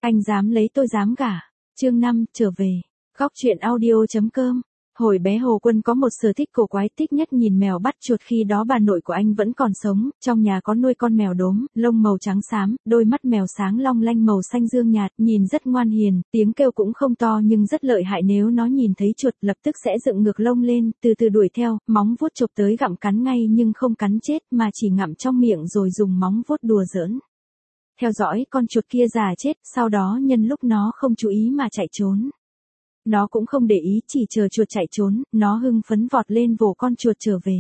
Anh dám lấy tôi dám gả. Chương 5, trở về. Góc truyện audio.com. Hồi bé Hồ Quân có một sở thích cổ quái, thích nhất nhìn mèo bắt chuột. Khi đó bà nội của anh vẫn còn sống, trong nhà có nuôi con mèo đốm, lông màu trắng xám, đôi mắt mèo sáng long lanh màu xanh dương nhạt, nhìn rất ngoan hiền, tiếng kêu cũng không to nhưng rất lợi hại, nếu nó nhìn thấy chuột lập tức sẽ dựng ngược lông lên, từ từ đuổi theo, móng vuốt chộp tới gặm cắn ngay nhưng không cắn chết mà chỉ ngậm trong miệng rồi dùng móng vuốt đùa giỡn. Theo dõi con chuột kia già chết, sau đó nhân lúc nó không chú ý mà chạy trốn. Nó cũng không để ý, chỉ chờ chuột chạy trốn, nó hưng phấn vọt lên vồ con chuột trở về.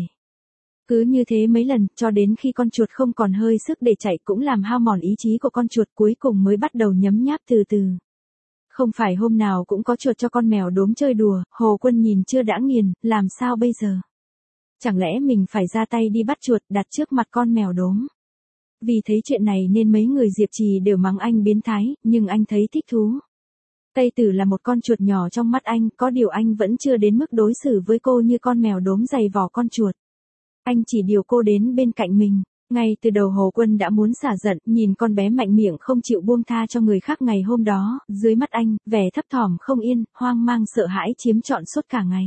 Cứ như thế mấy lần, cho đến khi con chuột không còn hơi sức để chạy cũng làm hao mòn ý chí của con chuột, cuối cùng mới bắt đầu nhấm nháp từ từ. Không phải hôm nào cũng có chuột cho con mèo đốm chơi đùa, Hồ Quân nhìn chưa đã nghiền, làm sao bây giờ? Chẳng lẽ mình phải ra tay đi bắt chuột đặt trước mặt con mèo đốm? Vì thấy chuyện này nên mấy người Diệp Trì đều mắng anh biến thái, nhưng anh thấy thích thú. Tây Tử là một con chuột nhỏ trong mắt anh, có điều anh vẫn chưa đến mức đối xử với cô như con mèo đốm giày vò con chuột. Anh chỉ điều cô đến bên cạnh mình. Ngay từ đầu Hồ Quân đã muốn xả giận, nhìn con bé mạnh miệng không chịu buông tha cho người khác ngày hôm đó, dưới mắt anh, vẻ thấp thỏm không yên, hoang mang sợ hãi chiếm trọn suốt cả ngày.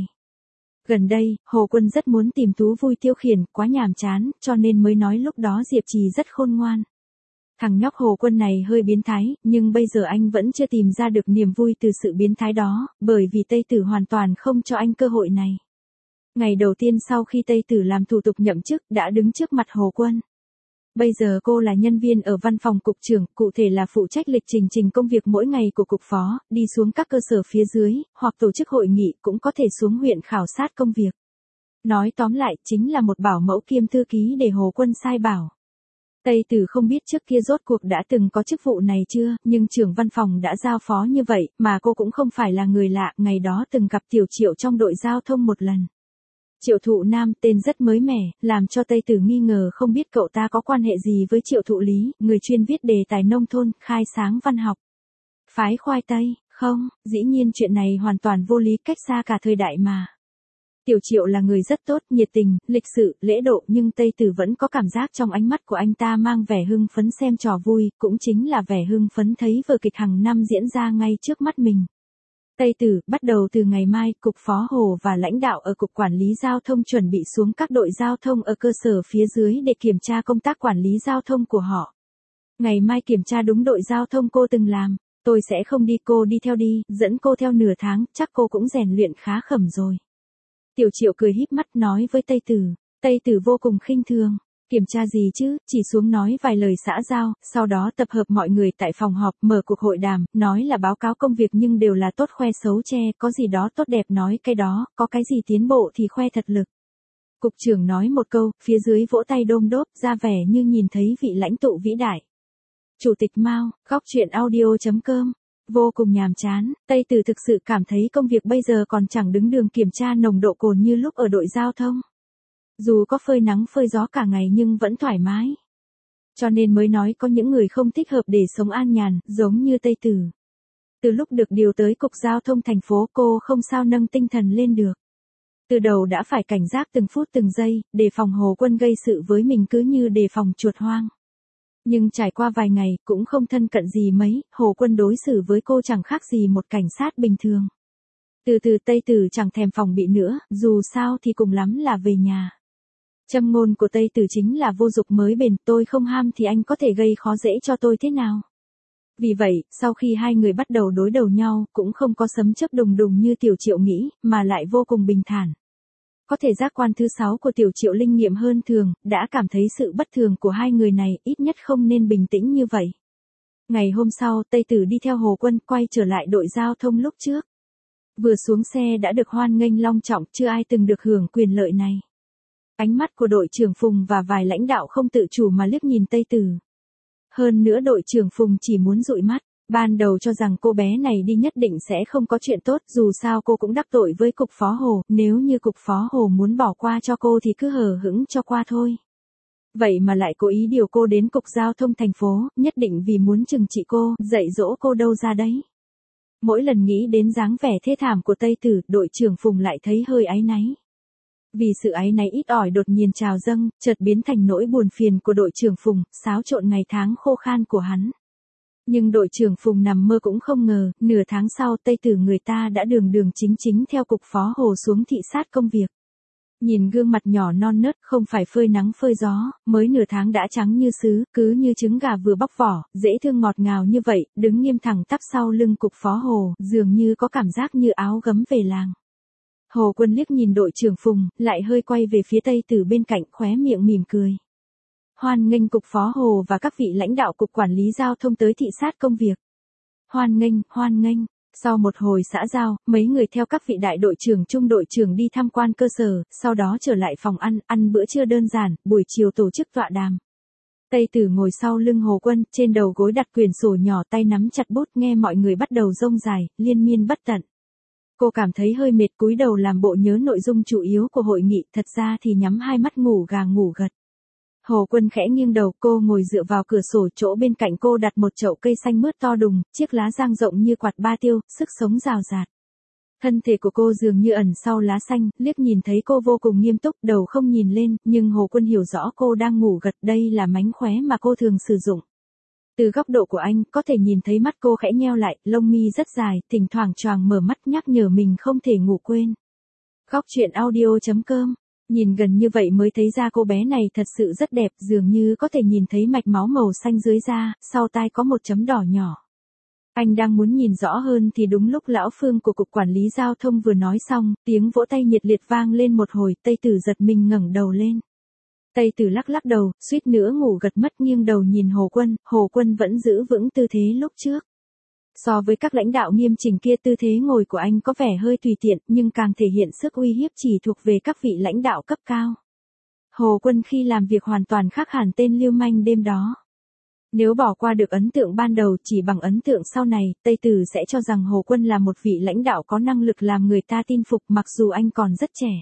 Gần đây, Hồ Quân rất muốn tìm thú vui tiêu khiển, quá nhàm chán, cho nên mới nói lúc đó Diệp Trì rất khôn ngoan. Thằng nhóc Hồ Quân này hơi biến thái, nhưng bây giờ anh vẫn chưa tìm ra được niềm vui từ sự biến thái đó, bởi vì Tây Tử hoàn toàn không cho anh cơ hội này. Ngày đầu tiên sau khi Tây Tử làm thủ tục nhậm chức, đã đứng trước mặt Hồ Quân. Bây giờ cô là nhân viên ở văn phòng cục trưởng, cụ thể là phụ trách lịch trình công việc mỗi ngày của cục phó, đi xuống các cơ sở phía dưới, hoặc tổ chức hội nghị, cũng có thể xuống huyện khảo sát công việc. Nói tóm lại, chính là một bảo mẫu kiêm thư ký để Hồ Quân sai bảo. Tây Tử không biết trước kia rốt cuộc đã từng có chức vụ này chưa, nhưng trưởng văn phòng đã giao phó như vậy, mà cô cũng không phải là người lạ, ngày đó từng gặp Tiểu Triệu trong đội giao thông một lần. Triệu Thụ Nam, tên rất mới mẻ, làm cho Tây Tử nghi ngờ không biết cậu ta có quan hệ gì với Triệu Thụ Lý, người chuyên viết đề tài nông thôn, khai sáng văn học. Phái khoai tây, không, dĩ nhiên chuyện này hoàn toàn vô lý, cách xa cả thời đại mà. Tiểu Triệu là người rất tốt, nhiệt tình, lịch sự, lễ độ, nhưng Tây Tử vẫn có cảm giác trong ánh mắt của anh ta mang vẻ hưng phấn xem trò vui, cũng chính là vẻ hưng phấn thấy vở kịch hàng năm diễn ra ngay trước mắt mình. Tây Tử, bắt đầu từ ngày mai, Cục Phó Hồ và lãnh đạo ở Cục Quản lý Giao thông chuẩn bị xuống các đội giao thông ở cơ sở phía dưới để kiểm tra công tác quản lý giao thông của họ. Ngày mai kiểm tra đúng đội giao thông cô từng làm, tôi sẽ không đi, cô đi theo đi, dẫn cô theo nửa tháng, chắc cô cũng rèn luyện khá khẩm rồi. Tiểu Triệu cười híp mắt nói với Tây Tử. Tây Tử vô cùng khinh thường. Kiểm tra gì chứ, chỉ xuống nói vài lời xã giao, sau đó tập hợp mọi người tại phòng họp, mở cuộc hội đàm, nói là báo cáo công việc nhưng đều là tốt khoe xấu che, có gì đó tốt đẹp nói cái đó, có cái gì tiến bộ thì khoe thật lực. Cục trưởng nói một câu, phía dưới vỗ tay đôm đốp, ra vẻ như nhìn thấy vị lãnh tụ vĩ đại. Chủ tịch Mao, góc truyện audio.com. Vô cùng nhàm chán, Tây Tử thực sự cảm thấy công việc bây giờ còn chẳng đứng đường kiểm tra nồng độ cồn như lúc ở đội giao thông. Dù có phơi nắng phơi gió cả ngày nhưng vẫn thoải mái. Cho nên mới nói có những người không thích hợp để sống an nhàn, giống như Tây Tử. Từ lúc được điều tới Cục Giao thông thành phố, cô không sao nâng tinh thần lên được. Từ đầu đã phải cảnh giác từng phút từng giây, đề phòng Hồ Quân gây sự với mình cứ như đề phòng chuột hoang. Nhưng trải qua vài ngày, cũng không thân cận gì mấy, Hồ Quân đối xử với cô chẳng khác gì một cảnh sát bình thường. Từ từ Tây Tử chẳng thèm phòng bị nữa, dù sao thì cùng lắm là về nhà. Châm ngôn của Tây Tử chính là vô dục mới bền, tôi không ham thì anh có thể gây khó dễ cho tôi thế nào. Vì vậy, sau khi hai người bắt đầu đối đầu nhau, cũng không có sấm chớp đùng đùng như Tiểu Triệu nghĩ, mà lại vô cùng bình thản. Có thể giác quan thứ 6 của Tiểu Triệu linh nghiệm hơn thường, đã cảm thấy sự bất thường của hai người này, ít nhất không nên bình tĩnh như vậy. Ngày hôm sau, Tây Tử đi theo Hồ Quân quay trở lại đội giao thông lúc trước. Vừa xuống xe đã được hoan nghênh long trọng, chưa ai từng được hưởng quyền lợi này. Ánh mắt của đội trưởng Phùng và vài lãnh đạo không tự chủ mà liếc nhìn Tây Tử. Hơn nữa đội trưởng Phùng chỉ muốn dụi mắt. Ban đầu cho rằng cô bé này đi nhất định sẽ không có chuyện tốt, dù sao cô cũng đắc tội với Cục Phó Hồ, nếu như Cục Phó Hồ muốn bỏ qua cho cô thì cứ hờ hững cho qua thôi. Vậy mà lại cố ý điều cô đến Cục Giao thông thành phố, nhất định vì muốn trừng trị cô, dạy dỗ cô đâu ra đấy. Mỗi lần nghĩ đến dáng vẻ thê thảm của Tây Tử, đội trưởng Phùng lại thấy hơi áy náy. Vì sự áy náy ít ỏi đột nhiên trào dâng, chợt biến thành nỗi buồn phiền của đội trưởng Phùng, xáo trộn ngày tháng khô khan của hắn. Nhưng đội trưởng Phùng nằm mơ cũng không ngờ, nửa tháng sau Tây Tử người ta đã đường đường chính chính theo cục phó Hồ xuống thị sát công việc. Nhìn gương mặt nhỏ non nớt không phải phơi nắng phơi gió, mới nửa tháng đã trắng như sứ, cứ như trứng gà vừa bóc vỏ, dễ thương ngọt ngào như vậy, đứng nghiêm thẳng tắp sau lưng cục phó Hồ, dường như có cảm giác như áo gấm về làng. Hồ Quân liếc nhìn đội trưởng Phùng, lại hơi quay về phía Tây Tử bên cạnh, khóe miệng mỉm cười. Hoan nghênh cục phó Hồ và các vị lãnh đạo cục quản lý giao thông tới thị sát công việc. Hoan nghênh, hoan nghênh. Sau một hồi xã giao, mấy người theo các vị đại đội trưởng trung đội trưởng đi tham quan cơ sở, sau đó trở lại phòng ăn bữa trưa đơn giản, buổi chiều tổ chức tọa đàm. Tây Tử ngồi sau lưng Hồ Quân, trên đầu gối đặt quyển sổ nhỏ, tay nắm chặt bút, nghe mọi người bắt đầu rông dài, liên miên bất tận. Cô cảm thấy hơi mệt, cúi đầu làm bộ nhớ nội dung chủ yếu của hội nghị, thật ra thì nhắm hai mắt ngủ gà ngủ gật. Hồ Quân khẽ nghiêng đầu, cô ngồi dựa vào cửa sổ, chỗ bên cạnh cô đặt một chậu cây xanh mướt to đùng, chiếc lá dang rộng như quạt ba tiêu, sức sống rào rạt. Thân thể của cô dường như ẩn sau lá xanh, liếc nhìn thấy cô vô cùng nghiêm túc, đầu không nhìn lên, nhưng Hồ Quân hiểu rõ cô đang ngủ gật, đây là mánh khóe mà cô thường sử dụng. Từ góc độ của anh, có thể nhìn thấy mắt cô khẽ nheo lại, lông mi rất dài, thỉnh thoảng choàng mở mắt nhắc nhở mình không thể ngủ quên. Góc chuyện audio.com. Nhìn gần như vậy mới thấy da cô bé này thật sự rất đẹp, dường như có thể nhìn thấy mạch máu màu xanh dưới da, sau tai có một chấm đỏ nhỏ. Anh đang muốn nhìn rõ hơn thì đúng lúc lão Phương của cục quản lý giao thông vừa nói xong, tiếng vỗ tay nhiệt liệt vang lên một hồi, Tây Tử giật mình ngẩng đầu lên. Tây Tử lắc lắc đầu, suýt nữa ngủ gật mất, nghiêng đầu nhìn Hồ Quân vẫn giữ vững tư thế lúc trước. So với các lãnh đạo nghiêm chỉnh kia, tư thế ngồi của anh có vẻ hơi tùy tiện, nhưng càng thể hiện sức uy hiếp chỉ thuộc về các vị lãnh đạo cấp cao. Hồ Quân khi làm việc hoàn toàn khác hẳn tên lưu manh đêm đó. Nếu bỏ qua được ấn tượng ban đầu, chỉ bằng ấn tượng sau này, Tây Tử sẽ cho rằng Hồ Quân là một vị lãnh đạo có năng lực làm người ta tin phục, mặc dù anh còn rất trẻ.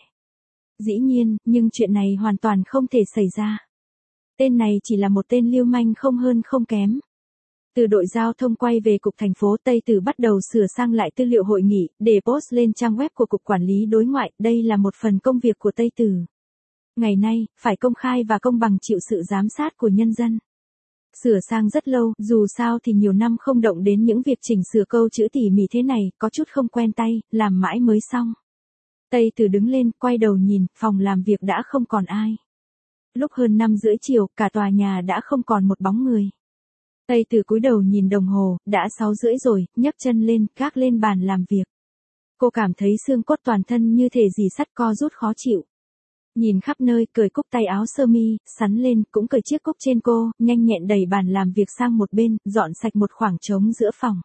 Dĩ nhiên, nhưng chuyện này hoàn toàn không thể xảy ra. Tên này chỉ là một tên lưu manh không hơn không kém. Từ đội giao thông quay về cục thành phố, Tây Tử bắt đầu sửa sang lại tư liệu hội nghị, để post lên trang web của cục quản lý đối ngoại, đây là một phần công việc của Tây Tử. Ngày nay, phải công khai và công bằng chịu sự giám sát của nhân dân. Sửa sang rất lâu, dù sao thì nhiều năm không động đến những việc chỉnh sửa câu chữ tỉ mỉ thế này, có chút không quen tay, làm mãi mới xong. Tây Tử đứng lên, quay đầu nhìn, phòng làm việc đã không còn ai. Lúc hơn 5:30 chiều, cả tòa nhà đã không còn một bóng người. Tây Tử cúi đầu nhìn đồng hồ, đã 6:30 rồi, nhấc chân lên, gác lên bàn làm việc. Cô cảm thấy xương cốt toàn thân như thể dì sắt co rút khó chịu. Nhìn khắp nơi, cởi cúc tay áo sơ mi, sắn lên, cũng cởi chiếc cúc trên cô, nhanh nhẹn đẩy bàn làm việc sang một bên, dọn sạch một khoảng trống giữa phòng.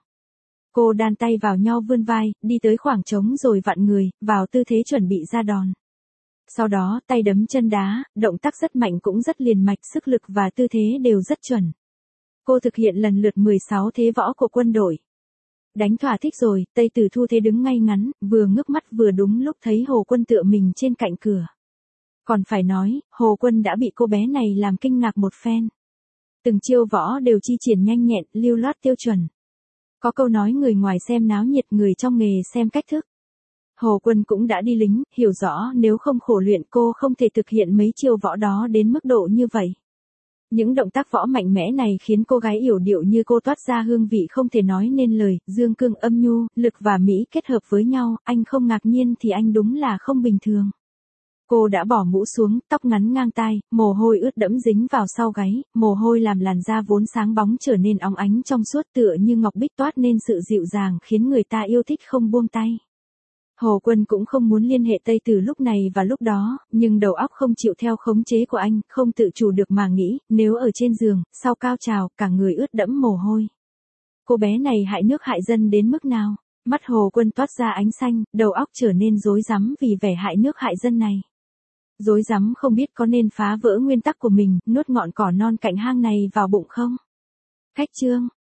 Cô đan tay vào nhau vươn vai, đi tới khoảng trống rồi vặn người, vào tư thế chuẩn bị ra đòn. Sau đó, tay đấm chân đá, động tác rất mạnh cũng rất liền mạch, sức lực và tư thế đều rất chuẩn. Cô thực hiện lần lượt 16 thế võ của quân đội. Đánh thỏa thích rồi, Tây Tử thu thế đứng ngay ngắn, vừa ngước mắt vừa đúng lúc thấy Hồ Quân tựa mình trên cạnh cửa. Còn phải nói, Hồ Quân đã bị cô bé này làm kinh ngạc một phen. Từng chiêu võ đều chi triển nhanh nhẹn, lưu loát tiêu chuẩn. Có câu nói người ngoài xem náo nhiệt, người trong nghề xem cách thức. Hồ Quân cũng đã đi lính, hiểu rõ nếu không khổ luyện cô không thể thực hiện mấy chiêu võ đó đến mức độ như vậy. Những động tác võ mạnh mẽ này khiến cô gái yểu điệu như cô toát ra hương vị không thể nói nên lời, dương cương âm nhu, lực và mỹ kết hợp với nhau, anh không ngạc nhiên thì anh đúng là không bình thường. Cô đã bỏ mũ xuống, tóc ngắn ngang tai, mồ hôi ướt đẫm dính vào sau gáy, mồ hôi làm làn da vốn sáng bóng trở nên óng ánh trong suốt tựa như ngọc bích, toát nên sự dịu dàng khiến người ta yêu thích không buông tay. Hồ Quân cũng không muốn liên hệ Tây Tử lúc này và lúc đó, nhưng đầu óc không chịu theo khống chế của anh, không tự chủ được mà nghĩ, nếu ở trên giường, sau cao trào, cả người ướt đẫm mồ hôi. Cô bé này hại nước hại dân đến mức nào? Mắt Hồ Quân toát ra ánh xanh, đầu óc trở nên rối rắm vì vẻ hại nước hại dân này. Rối rắm không biết có nên phá vỡ nguyên tắc của mình, nuốt ngọn cỏ non cạnh hang này vào bụng không? Cách chương